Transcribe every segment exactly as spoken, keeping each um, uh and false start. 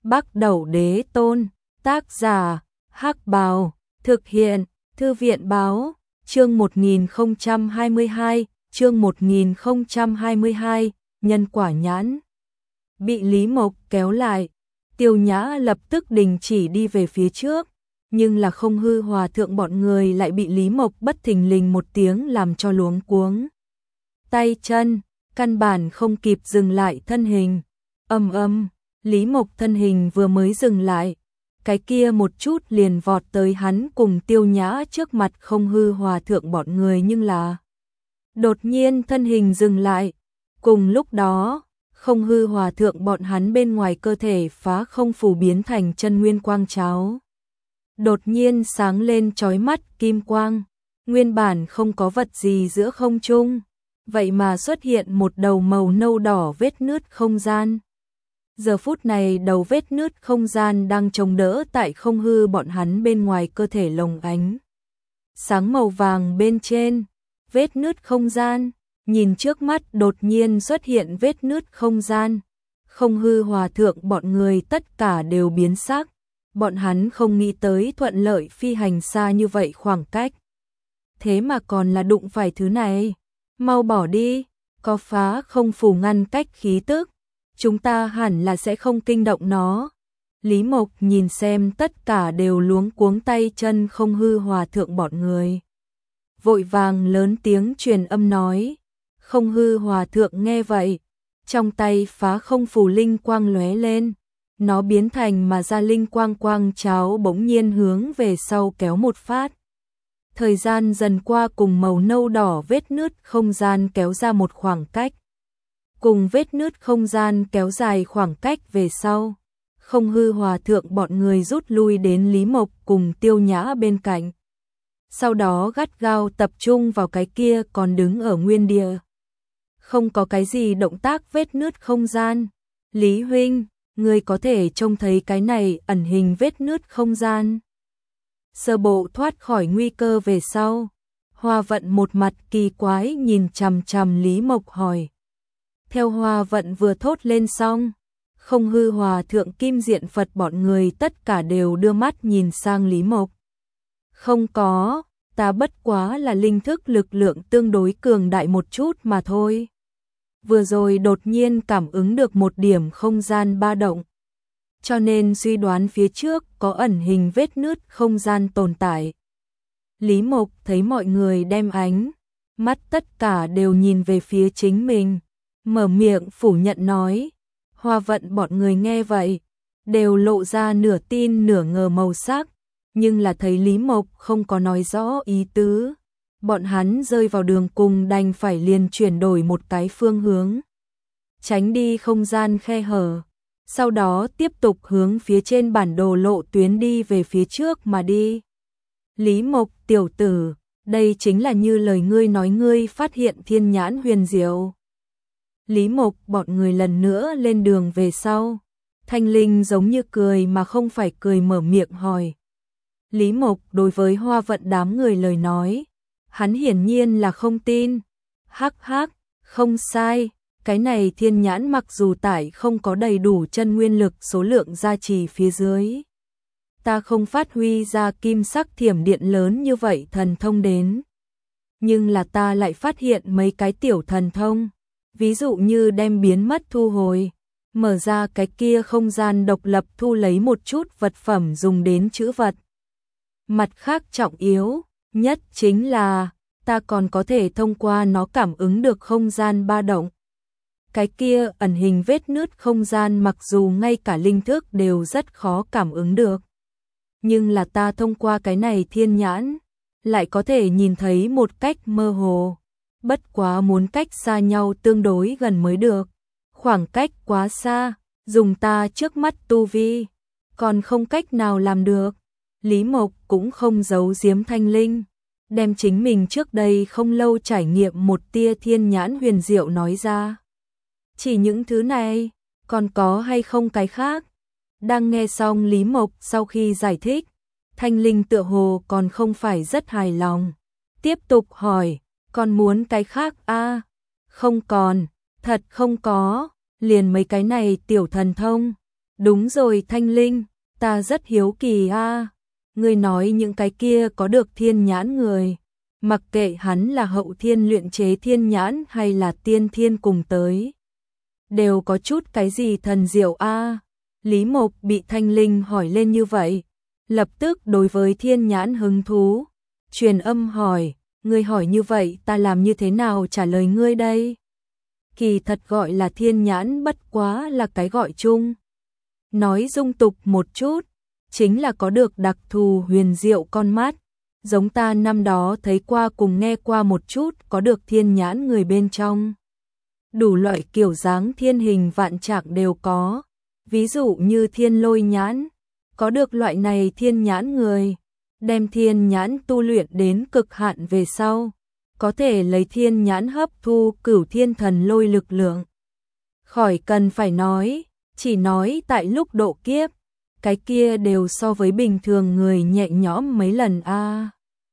Bắc Đẩu Đế Tôn, tác giả, Hắc Bào, thực hiện, Thư viện Báo, chương một nghìn không trăm hai mươi hai, chương một nghìn không trăm hai mươi hai, nhân quả nhãn. Bị Lý Mộc kéo lại, Tiêu Nhã lập tức đình chỉ đi về phía trước, nhưng là Không Hư Hòa Thượng bọn người lại bị Lý Mộc bất thình lình một tiếng làm cho luống cuống. Tay chân, căn bản không kịp dừng lại thân hình. Ầm ầm, Lý Mộc thân hình vừa mới dừng lại, cái kia một chút liền vọt tới hắn cùng Tiêu Nhã trước mặt Không Hư Hòa Thượng bọn người, nhưng là đột nhiên thân hình dừng lại. Cùng lúc đó, Không Hư Hòa Thượng bọn hắn bên ngoài cơ thể phá không phù biến thành chân nguyên quang cháo. Đột nhiên sáng lên chói mắt kim quang, nguyên bản không có vật gì giữa không trung, vậy mà xuất hiện một đầu màu nâu đỏ vết nứt không gian. Giờ phút này đầu vết nứt không gian đang chống đỡ tại Không Hư bọn hắn bên ngoài cơ thể lồng ánh sáng màu vàng bên trên. Vết nứt không gian, nhìn trước mắt đột nhiên xuất hiện vết nứt không gian. Không Hư Hòa Thượng bọn người tất cả đều biến sắc, bọn hắn không nghĩ tới thuận lợi phi hành xa như vậy khoảng cách. Thế mà còn là đụng phải thứ này, mau bỏ đi, có phá không phù ngăn cách khí tức, chúng ta hẳn là sẽ không kinh động nó. Lý Mộc nhìn xem tất cả đều luống cuống tay chân Không Hư Hòa Thượng bọn người, vội vàng lớn tiếng truyền âm nói. Không Hư Hòa Thượng nghe vậy, trong tay phá không phù linh quang lóe lên, nó biến thành mà ra linh quang quang cháo bỗng nhiên hướng về sau kéo một phát. Thời gian dần qua cùng màu nâu đỏ vết nứt không gian kéo ra một khoảng cách. Cùng vết nứt không gian kéo dài khoảng cách về sau, Không Hư Hòa Thượng bọn người rút lui đến Lý Mộc cùng Tiêu Nhã bên cạnh. Sau đó gắt gao tập trung vào cái kia còn đứng ở nguyên địa, không có cái gì động tác vết nứt không gian. Lý huynh, ngươi có thể trông thấy cái này ẩn hình vết nứt không gian. Sơ bộ thoát khỏi nguy cơ về sau, Hoa Vận một mặt kỳ quái nhìn chằm chằm Lý Mộc hỏi. Theo Hoa Vận vừa thốt lên xong, Không Hư Hòa Thượng Kim Diện Phật bọn người tất cả đều đưa mắt nhìn sang Lý Mộc. Không có, ta bất quá là linh thức lực lượng tương đối cường đại một chút mà thôi. Vừa rồi đột nhiên cảm ứng được một điểm không gian ba động, cho nên suy đoán phía trước có ẩn hình vết nứt không gian tồn tại. Lý Mộc thấy mọi người đem ánh mắt tất cả đều nhìn về phía chính mình, mở miệng phủ nhận nói. Hoa Vận bọn người nghe vậy, đều lộ ra nửa tin nửa ngờ màu sắc, nhưng là thấy Lý Mộc không có nói rõ ý tứ, bọn hắn rơi vào đường cùng đành phải liền chuyển đổi một cái phương hướng, tránh đi không gian khe hở, sau đó tiếp tục hướng phía trên bản đồ lộ tuyến đi về phía trước mà đi. Lý Mộc tiểu tử, đây chính là như lời ngươi nói ngươi phát hiện thiên nhãn huyền diệu. Lý Mộc bọn người lần nữa lên đường về sau, Thanh Linh giống như cười mà không phải cười mở miệng hỏi. Lý Mộc đối với Hoa Vận đám người lời nói, hắn hiển nhiên là không tin. Hắc hắc, không sai, cái này thiên nhãn mặc dù tải không có đầy đủ chân nguyên lực số lượng gia trì phía dưới, ta không phát huy ra kim sắc thiểm điện lớn như vậy thần thông đến, nhưng là ta lại phát hiện mấy cái tiểu thần thông, ví dụ như đem biến mất thu hồi, mở ra cái kia không gian độc lập thu lấy một chút vật phẩm dùng đến trữ vật. Mặt khác trọng yếu nhất chính là ta còn có thể thông qua nó cảm ứng được không gian ba động. Cái kia ẩn hình vết nứt không gian mặc dù ngay cả linh thức đều rất khó cảm ứng được, nhưng là ta thông qua cái này thiên nhãn lại có thể nhìn thấy một cách mơ hồ, bất quá muốn cách xa nhau tương đối gần mới được, khoảng cách quá xa, dùng ta trước mắt tu vi còn không cách nào làm được. Lý Mộc cũng không giấu giếm Thanh Linh, đem chính mình trước đây không lâu trải nghiệm một tia thiên nhãn huyền diệu nói ra. Chỉ những thứ này, còn có hay không cái khác? Đang nghe xong Lý Mộc sau khi giải thích, Thanh Linh tựa hồ còn không phải rất hài lòng, tiếp tục hỏi, còn muốn cái khác a? À? Không còn, thật không có, liền mấy cái này tiểu thần thông. Đúng rồi Thanh Linh, ta rất hiếu kỳ a. Ngươi nói những cái kia có được thiên nhãn người, mặc kệ hắn là hậu thiên luyện chế thiên nhãn hay là tiên thiên cùng tới, đều có chút cái gì thần diệu a. Lý Mộc bị Thanh Linh hỏi lên như vậy, lập tức đối với thiên nhãn hứng thú, truyền âm hỏi, ngươi hỏi như vậy ta làm như thế nào trả lời ngươi đây? Kỳ thật gọi là thiên nhãn bất quá là cái gọi chung. Nói dung tục một chút, chính là có được đặc thù huyền diệu con mắt, giống ta năm đó thấy qua cùng nghe qua một chút có được thiên nhãn người bên trong. Đủ loại kiểu dáng thiên hình vạn trạng đều có, ví dụ như thiên lôi nhãn, có được loại này thiên nhãn người, đem thiên nhãn tu luyện đến cực hạn về sau, có thể lấy thiên nhãn hấp thu cửu thiên thần lôi lực lượng. Khỏi cần phải nói, chỉ nói tại lúc độ kiếp, cái kia đều so với bình thường người nhẹ nhõm mấy lần a. À.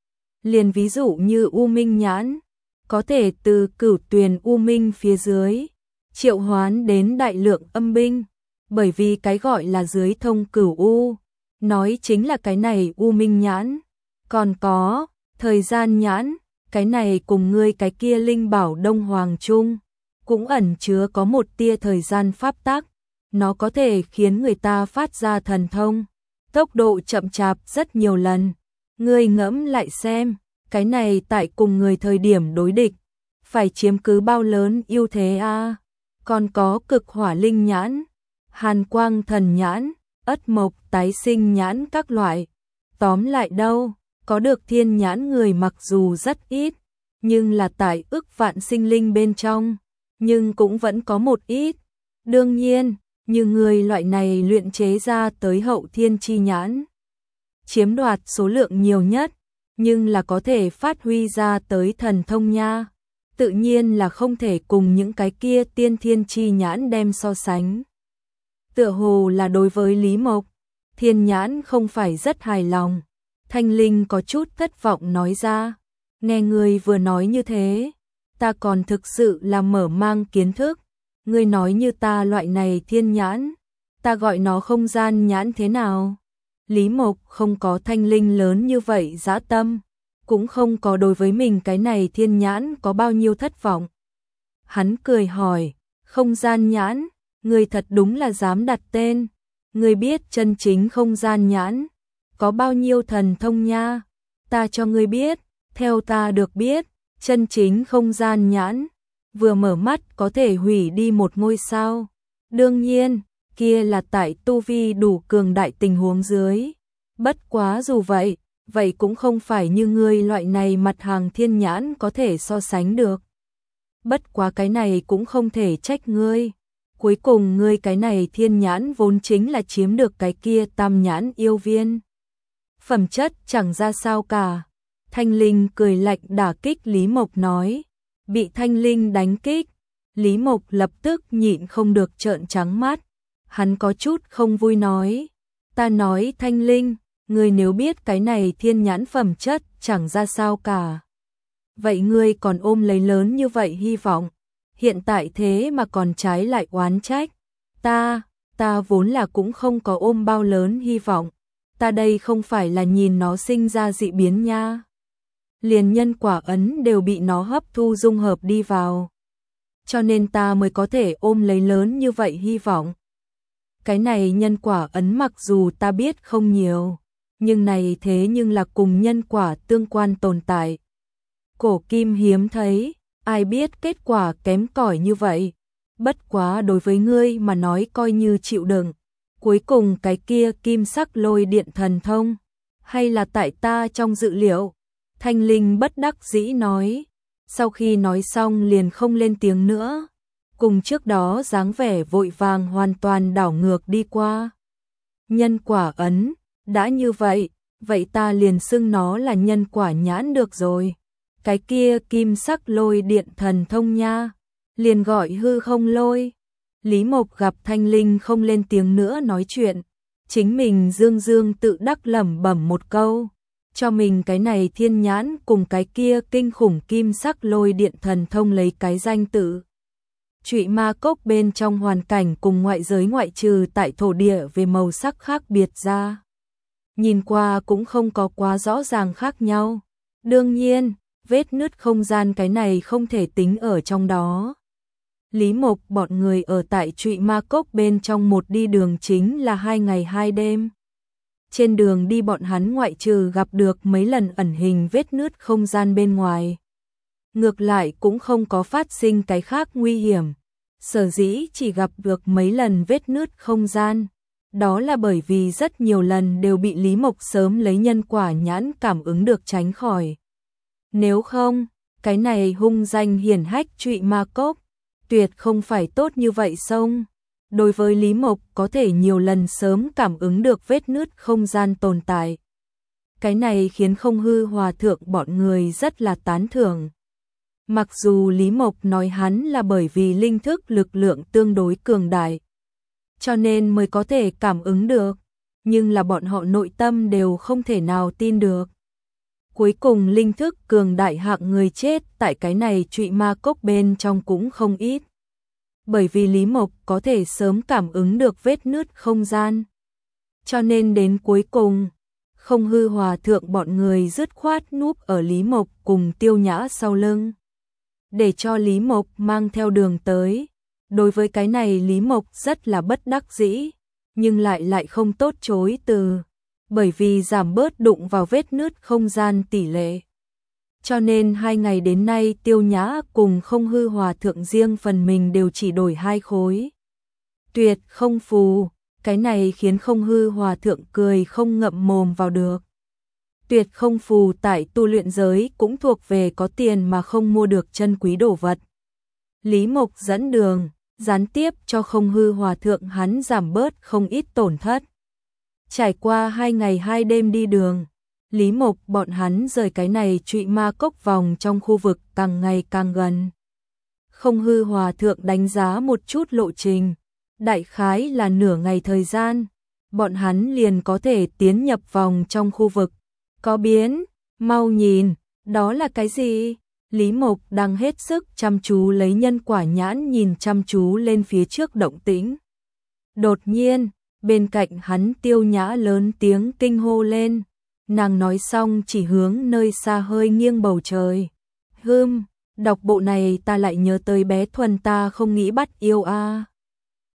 Liền ví dụ như U Minh nhãn, có thể từ cửu tuyền U Minh phía dưới, triệu hoán đến đại lượng âm binh, bởi vì cái gọi là dưới thông cửu U, nói chính là cái này U Minh nhãn. Còn có, thời gian nhãn, cái này cùng ngươi cái kia linh bảo Đông Hoàng Trung, cũng ẩn chứa có một tia thời gian pháp tắc, nó có thể khiến người ta phát ra thần thông, tốc độ chậm chạp rất nhiều lần. Ngươi ngẫm lại xem, cái này tại cùng người thời điểm đối địch, phải chiếm cứ bao lớn ưu thế a. À? Còn có cực hỏa linh nhãn, hàn quang thần nhãn, ất mộc tái sinh nhãn các loại. Tóm lại đâu, có được thiên nhãn người mặc dù rất ít, nhưng là tại ức vạn sinh linh bên trong, nhưng cũng vẫn có một ít. Đương nhiên, như người loại này luyện chế ra tới hậu thiên chi nhãn, chiếm đoạt số lượng nhiều nhất, nhưng là có thể phát huy ra tới thần thông nha, tự nhiên là không thể cùng những cái kia tiên thiên chi nhãn đem so sánh. Tựa hồ là đối với Lý Mộc, thiên nhãn không phải rất hài lòng. Thanh Linh có chút thất vọng nói ra, nghe người vừa nói như thế, ta còn thực sự là mở mang kiến thức. Ngươi nói như ta loại này thiên nhãn, ta gọi nó không gian nhãn thế nào? Lý Mộc không có Thanh Linh lớn như vậy dã tâm, cũng không có đối với mình cái này thiên nhãn có bao nhiêu thất vọng. Hắn cười hỏi, không gian nhãn, ngươi thật đúng là dám đặt tên, ngươi biết chân chính không gian nhãn có bao nhiêu thần thông nha? Ta cho ngươi biết, theo ta được biết, chân chính không gian nhãn vừa mở mắt có thể hủy đi một ngôi sao. Đương nhiên, kia là tại tu vi đủ cường đại tình huống dưới. Bất quá dù vậy, vậy cũng không phải như ngươi loại này mặt hàng thiên nhãn có thể so sánh được. Bất quá cái này cũng không thể trách ngươi. Cuối cùng ngươi cái này thiên nhãn vốn chính là chiếm được cái kia tam nhãn yêu viên. Phẩm chất chẳng ra sao cả. Thanh Linh cười lạnh đả kích Lý Mộc nói. Bị Thanh Linh đánh kích, Lý Mộc lập tức nhịn không được trợn trắng mắt. Hắn có chút không vui nói, ta nói Thanh Linh, ngươi nếu biết cái này thiên nhãn phẩm chất chẳng ra sao cả, vậy ngươi còn ôm lấy lớn như vậy hy vọng, hiện tại thế mà còn trái lại oán trách. Ta, ta vốn là cũng không có ôm bao lớn hy vọng, ta đây không phải là nhìn nó sinh ra dị biến nha. Liền nhân quả ấn đều bị nó hấp thu dung hợp đi vào, cho nên ta mới có thể ôm lấy lớn như vậy hy vọng. Cái này nhân quả ấn mặc dù ta biết không nhiều, nhưng này thế nhưng là cùng nhân quả tương quan tồn tại. Cổ kim hiếm thấy, ai biết kết quả kém cỏi như vậy. Bất quá đối với ngươi mà nói coi như chịu đựng. Cuối cùng cái kia kim sắc lôi điện thần thông, hay là tại ta trong dự liệu. Thanh Linh bất đắc dĩ nói, sau khi nói xong liền không lên tiếng nữa, cùng trước đó dáng vẻ vội vàng hoàn toàn đảo ngược đi qua. Nhân quả ấn, đã như vậy, vậy ta liền xưng nó là nhân quả nhãn được rồi. Cái kia kim sắc lôi điện thần thông nha, liền gọi hư không lôi. Lý Mộc gặp Thanh Linh không lên tiếng nữa nói chuyện, chính mình dương dương tự đắc lẩm bẩm một câu. Cho mình cái này thiên nhãn cùng cái kia kinh khủng kim sắc lôi điện thần thông lấy cái danh tự. Trụy Ma Cốc bên trong hoàn cảnh cùng ngoại giới ngoại trừ tại thổ địa về màu sắc khác biệt ra. Nhìn qua cũng không có quá rõ ràng khác nhau. Đương nhiên, vết nứt không gian cái này không thể tính ở trong đó. Lý Mộc bọn người ở tại Trụy Ma Cốc bên trong một đi đường chính là hai ngày hai đêm. Trên đường đi bọn hắn ngoại trừ gặp được mấy lần ẩn hình vết nứt không gian bên ngoài. Ngược lại cũng không có phát sinh cái khác nguy hiểm. Sở dĩ chỉ gặp được mấy lần vết nứt không gian. Đó là bởi vì rất nhiều lần đều bị Lý Mộc sớm lấy nhân quả nhãn cảm ứng được tránh khỏi. Nếu không, cái này hung danh hiển hách Trụy Ma Cốc, tuyệt không phải tốt như vậy xong. Đối với Lý Mộc có thể nhiều lần sớm cảm ứng được vết nứt không gian tồn tại. Cái này khiến Không Hư Hòa Thượng bọn người rất là tán thưởng. Mặc dù Lý Mộc nói hắn là bởi vì linh thức lực lượng tương đối cường đại, cho nên mới có thể cảm ứng được, nhưng là bọn họ nội tâm đều không thể nào tin được. Cuối cùng linh thức cường đại hạng người chết tại cái này Trụy Ma Cốc bên trong cũng không ít. Bởi vì Lý Mộc có thể sớm cảm ứng được vết nứt không gian. Cho nên đến cuối cùng, Không Hư Hòa Thượng bọn người dứt khoát núp ở Lý Mộc cùng Tiêu Nhã sau lưng. Để cho Lý Mộc mang theo đường tới. Đối với cái này Lý Mộc rất là bất đắc dĩ, nhưng lại lại không tốt chối từ, bởi vì giảm bớt đụng vào vết nứt không gian tỷ lệ. Cho nên hai ngày đến nay Tiêu Nhã cùng Không Hư Hòa Thượng riêng phần mình đều chỉ đổi hai khối. Tuyệt không phù, cái này khiến Không Hư Hòa Thượng cười không ngậm mồm vào được. Tuyệt không phù tại tu luyện giới cũng thuộc về có tiền mà không mua được chân quý đồ vật. Lý Mộc dẫn đường, gián tiếp cho Không Hư Hòa Thượng hắn giảm bớt không ít tổn thất. Trải qua hai ngày hai đêm đi đường, Lý Mộc bọn hắn rời cái này Trụy Ma Cốc vòng trong khu vực càng ngày càng gần. Không Hư Hòa Thượng đánh giá một chút lộ trình, đại khái là nửa ngày thời gian, bọn hắn liền có thể tiến nhập vòng trong khu vực. Có biến, mau nhìn, đó là cái gì? Lý Mộc đang hết sức chăm chú lấy nhân quả nhãn nhìn chăm chú lên phía trước động tĩnh. Đột nhiên, bên cạnh hắn Tiêu Nhã lớn tiếng kinh hô lên. Nàng nói xong chỉ hướng nơi xa hơi nghiêng bầu trời. Hừm, đọc bộ này ta lại nhớ tới bé Thuần ta không nghĩ bắt yêu a. À.